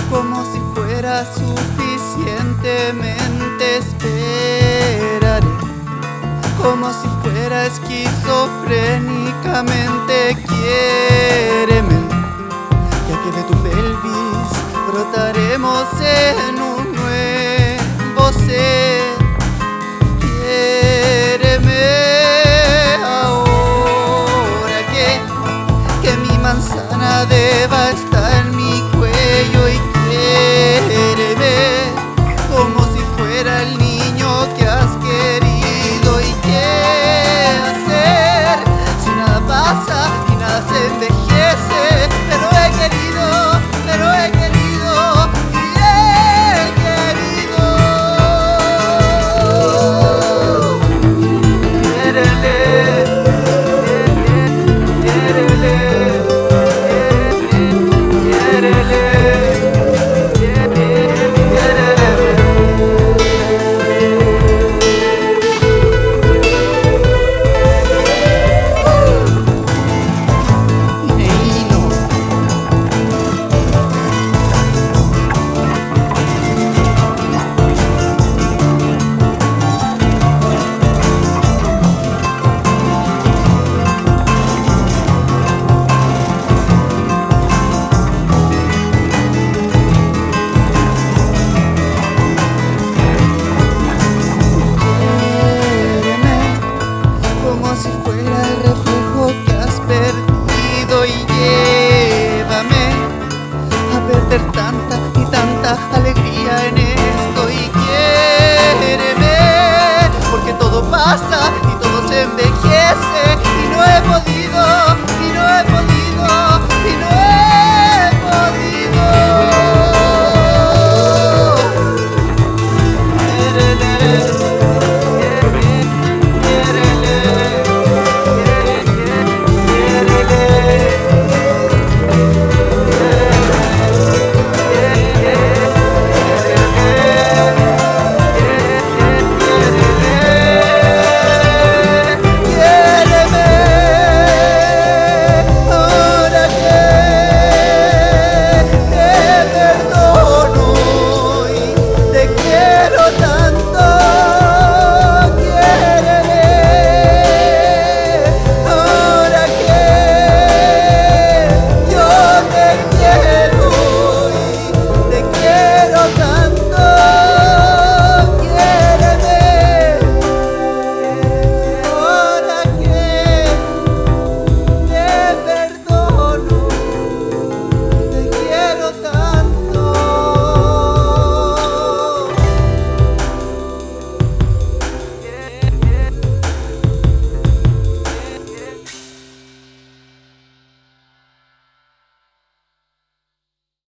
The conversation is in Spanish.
Como si fuera suficientemente esperaré, como si fuera esquizofrénicamente quiéreme, ya que de tu pelvis brotaremos en un nuevo ser. Quiéreme ahora que mi manzana deba estar en mi cuello, y quiéreme como si fuera el niño que has querido. ¿Y qué hacer si nada pasa y nada se envejece? Pero he querido y he querido. Quiérele, quiérele, quiérele. Como si fuera el reflejo que has perdido, y llévame a perder tanta y tanta alegría en esto. Y quiéreme, porque todo pasa y todo se envejece.